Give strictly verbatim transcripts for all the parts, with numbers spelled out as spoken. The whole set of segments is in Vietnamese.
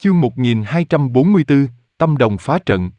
Chương một nghìn hai trăm bốn mươi tư, Tâm Đồng phá trận.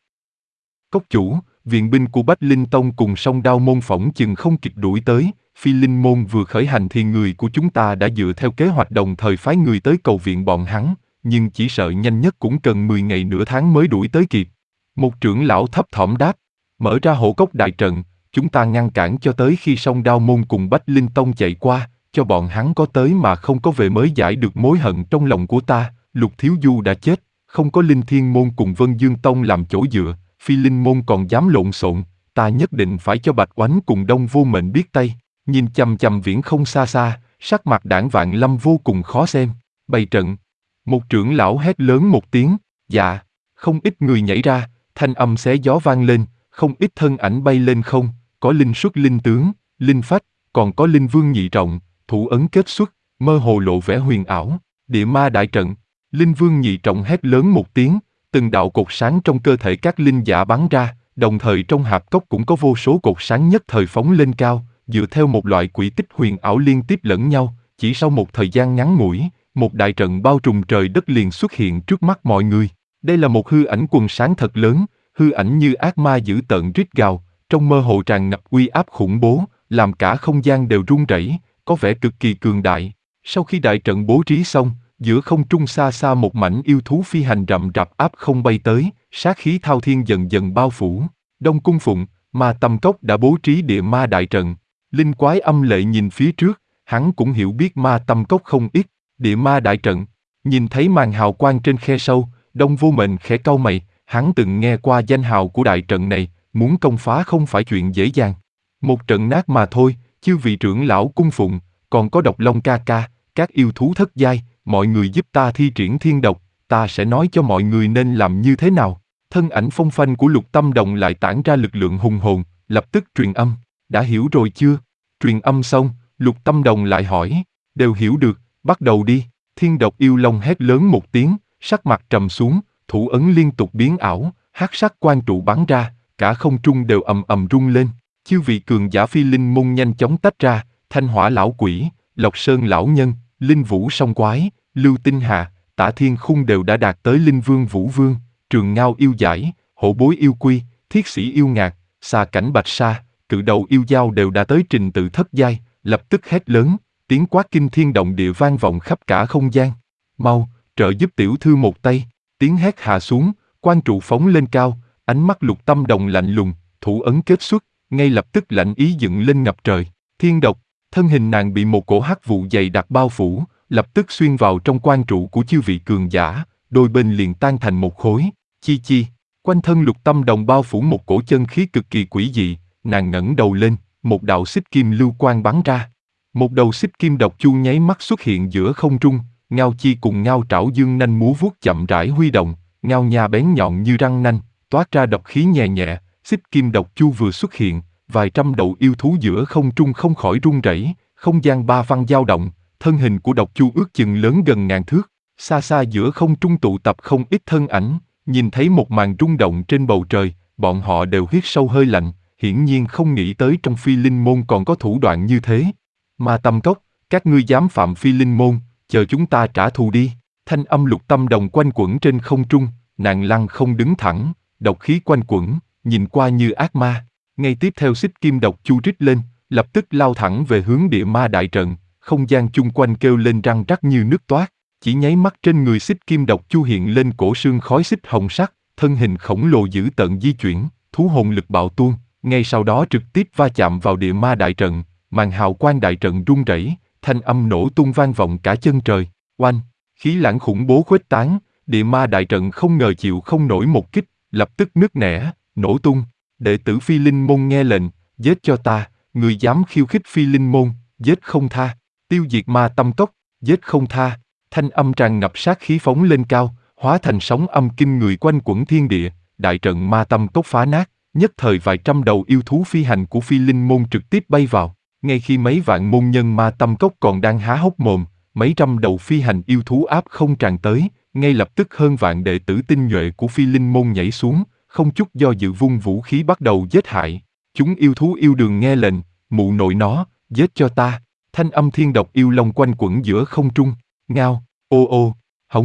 Cốc chủ, viện binh của Bách Linh Tông cùng Song Đao Môn phỏng chừng không kịp đuổi tới, Phi Linh Môn vừa khởi hành thì người của chúng ta đã dựa theo kế hoạch đồng thời phái người tới cầu viện bọn hắn, nhưng chỉ sợ nhanh nhất cũng cần mười ngày nửa tháng mới đuổi tới kịp. Một trưởng lão thấp thỏm đáp, mở ra hộ cốc đại trận, chúng ta ngăn cản cho tới khi Song Đao Môn cùng Bách Linh Tông chạy qua, cho bọn hắn có tới mà không có về mới giải được mối hận trong lòng của ta. Lục Thiếu Du đã chết, không có Linh Thiên Môn cùng Vân Dương Tông làm chỗ dựa, Phi Linh Môn còn dám lộn xộn, ta nhất định phải cho Bạch Oánh cùng Đông Vô Mệnh biết tay. Nhìn chằm chằm viễn không xa xa, sắc mặt Đảng Vạn Lâm vô cùng khó xem. Bày trận. Một trưởng lão hét lớn một tiếng, dạ. Không ít người nhảy ra, thanh âm xé gió vang lên, không ít thân ảnh bay lên không, có linh xuất linh tướng, linh phách, còn có linh vương nhị trọng, thủ ấn kết xuất, mơ hồ lộ vẻ huyền ảo. Địa ma đại trận. Linh vương nhị trọng hét lớn một tiếng, từng đạo cột sáng trong cơ thể các linh giả bắn ra, đồng thời trong hạp cốc cũng có vô số cột sáng nhất thời phóng lên cao, dựa theo một loại quỹ tích huyền ảo liên tiếp lẫn nhau, chỉ sau một thời gian ngắn ngủi, một đại trận bao trùm trời đất liền xuất hiện trước mắt mọi người. Đây là một hư ảnh quần sáng thật lớn, hư ảnh như ác ma dữ tợn rít gào, trong mơ hồ tràn ngập uy áp khủng bố, làm cả không gian đều rung rẩy, có vẻ cực kỳ cường đại. Sau khi đại trận bố trí xong, giữa không trung xa xa một mảnh yêu thú phi hành rậm rạp áp không bay tới, sát khí thao thiên dần dần bao phủ. Đông Cung Phụng, Ma Tâm Cốc đã bố trí địa ma đại trận. Linh Quái âm lệ nhìn phía trước, hắn cũng hiểu biết Ma Tâm Cốc không ít. Địa ma đại trận. Nhìn thấy màn hào quang trên khe sâu, Đông Vô Mệnh khẽ cau mày, hắn từng nghe qua danh hào của đại trận này, muốn công phá không phải chuyện dễ dàng. Một trận nát mà thôi, chư vị trưởng lão cung phụng, còn có Độc Long ca ca, các yêu thú thất giai, mọi người giúp ta thi triển thiên độc, ta sẽ nói cho mọi người nên làm như thế nào. Thân ảnh phong phanh của Lục Tâm Đồng lại tản ra lực lượng hùng hồn, lập tức truyền âm, đã hiểu rồi chưa? Truyền âm xong, Lục Tâm Đồng lại hỏi, đều hiểu được, bắt đầu đi. Thiên độc yêu long hét lớn một tiếng, sắc mặt trầm xuống, thủ ấn liên tục biến ảo, hắc sắc quang trụ bắn ra, cả không trung đều ầm ầm rung lên. Chư vị cường giả Phi Linh Môn nhanh chóng tách ra, Thanh Hỏa lão quỷ, Lộc Sơn lão nhân, Linh Vũ song quái, Lưu Tinh Hà, Tả Thiên Khung đều đã đạt tới Linh Vương Vũ Vương, Trường Ngao yêu giải, Hổ Bối yêu quy, Thiết Sĩ yêu ngạc, Xà Cảnh bạch sa, Cự Đầu yêu dao đều đã tới trình tự thất giai, lập tức hét lớn, tiếng quát kinh thiên động địa vang vọng khắp cả không gian. Mau, trợ giúp tiểu thư một tay. Tiếng hét hạ xuống, quang trụ phóng lên cao, ánh mắt Lục Tâm Đồng lạnh lùng, thủ ấn kết xuất, ngay lập tức lạnh ý dựng lên ngập trời. Thiên độc, thân hình nàng bị một cổ hắc vụ dày đặc bao phủ, lập tức xuyên vào trong quang trụ của chư vị cường giả, đôi bên liền tan thành một khối. Chi chi, quanh thân Lục Tâm Đồng bao phủ một cổ chân khí cực kỳ quỷ dị, nàng ngẩng đầu lên, một đạo xích kim lưu quang bắn ra. Một đầu xích kim độc chu nháy mắt xuất hiện giữa không trung, Ngao Chi cùng Ngao Trảo dương nanh múa vuốt chậm rãi huy động, ngao nha bén nhọn như răng nanh, toát ra độc khí nhẹ nhẹ. Xích kim độc chu vừa xuất hiện, vài trăm đầu yêu thú giữa không trung không khỏi run rẩy, không gian ba văn dao động, thân hình của độc chu ước chừng lớn gần ngàn thước. Xa xa giữa không trung tụ tập không ít thân ảnh, nhìn thấy một màn rung động trên bầu trời, bọn họ đều hít sâu hơi lạnh, hiển nhiên không nghĩ tới trong Phi Linh Môn còn có thủ đoạn như thế. Ma Tâm Cốc, các ngươi dám phạm Phi Linh Môn, chờ chúng ta trả thù đi. Thanh âm Lục Tâm Đồng quanh quẩn trên không trung, nàng lăng không đứng thẳng, độc khí quanh quẩn, nhìn qua như ác ma. Ngay tiếp theo xích kim độc chu rít lên, lập tức lao thẳng về hướng địa ma đại trận, không gian chung quanh kêu lên răng rắc như nước toát. Chỉ nháy mắt trên người xích kim độc chu hiện lên cổ xương khói xích hồng sắc, thân hình khổng lồ dữ tợn di chuyển, thú hồn lực bạo tuôn, ngay sau đó trực tiếp va chạm vào địa ma đại trận. Màn hào quang đại trận rung rẩy, thanh âm nổ tung vang vọng cả chân trời. Oanh, khí lãng khủng bố khuếch tán, địa ma đại trận không ngờ chịu không nổi một kích, lập tức nứt nẻ, nổ tung. Đệ tử Phi Linh Môn nghe lệnh, giết cho ta, người dám khiêu khích Phi Linh Môn, giết không tha. Tiêu diệt Ma Tâm Cốc, giết không tha. Thanh âm tràn ngập sát khí phóng lên cao, hóa thành sóng âm kinh người quanh quẩn thiên địa. Đại trận Ma Tâm Cốc phá nát, nhất thời vài trăm đầu yêu thú phi hành của Phi Linh Môn trực tiếp bay vào. Ngay khi mấy vạn môn nhân Ma Tâm Cốc còn đang há hốc mồm, mấy trăm đầu phi hành yêu thú áp không tràn tới, ngay lập tức hơn vạn đệ tử tinh nhuệ của Phi Linh Môn nhảy xuống, không chút do dự vung vũ khí bắt đầu giết hại. Chúng yêu thú yêu đường nghe lệnh, mụ nội nó, giết cho ta. Thanh âm thiên độc yêu long quanh quẩn giữa không trung, ngao, ô ô, hống,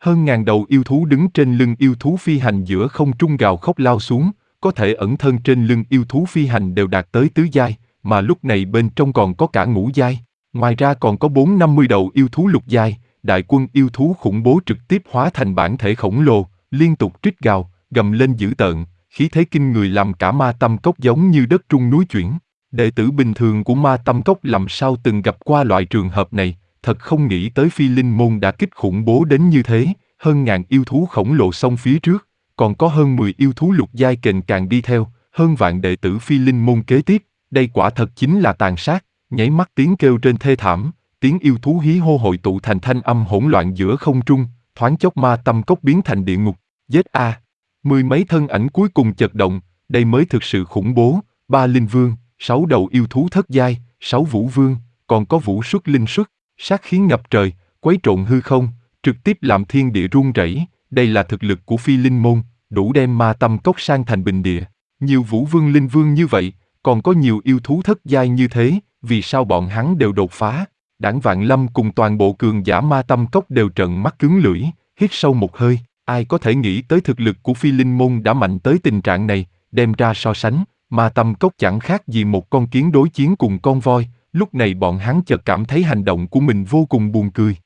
Hơn ngàn đầu yêu thú đứng trên lưng yêu thú phi hành giữa không trung gào khóc lao xuống, có thể ẩn thân trên lưng yêu thú phi hành đều đạt tới tứ giai, mà lúc này bên trong còn có cả ngũ giai. Ngoài ra còn có bốn năm mươi đầu yêu thú lục giai, đại quân yêu thú khủng bố trực tiếp hóa thành bản thể khổng lồ, liên tục trích gào, gầm lên dữ tợn, khí thế kinh người làm cả ma tâm cốc giống như đất rung núi chuyển. Đệ tử bình thường của ma tâm cốc làm sao từng gặp qua loại trường hợp này, thật không nghĩ tới Phi Linh môn đã kích khủng bố đến như thế, hơn ngàn yêu thú khổng lồ xông phía trước, còn có hơn mười yêu thú lục giai kềnh càng đi theo, hơn vạn đệ tử Phi Linh môn kế tiếp, đây quả thật chính là tàn sát, nháy mắt tiếng kêu trên thê thảm, tiếng yêu thú hí hô hội tụ thành thanh âm hỗn loạn giữa không trung, thoáng chốc ma tâm cốc biến thành địa ngục, giết a. Mười mấy thân ảnh cuối cùng chật động, đây mới thực sự khủng bố, ba linh vương, sáu đầu yêu thú thất giai, sáu vũ vương, còn có vũ xuất linh xuất, sát khí ngập trời, quấy trộn hư không, trực tiếp làm thiên địa rung rẩy, đây là thực lực của Phi Linh môn, đủ đem ma tâm cốc sang thành bình địa. Nhiều vũ vương linh vương như vậy, còn có nhiều yêu thú thất giai như thế, vì sao bọn hắn đều đột phá? Đảng Vạn Lâm cùng toàn bộ cường giả ma tâm cốc đều trợn mắt cứng lưỡi, hít sâu một hơi, ai có thể nghĩ tới thực lực của Phi Linh môn đã mạnh tới tình trạng này, đem ra so sánh, ma tâm cốc chẳng khác gì một con kiến đối chiến cùng con voi, lúc này bọn hắn chợt cảm thấy hành động của mình vô cùng buồn cười.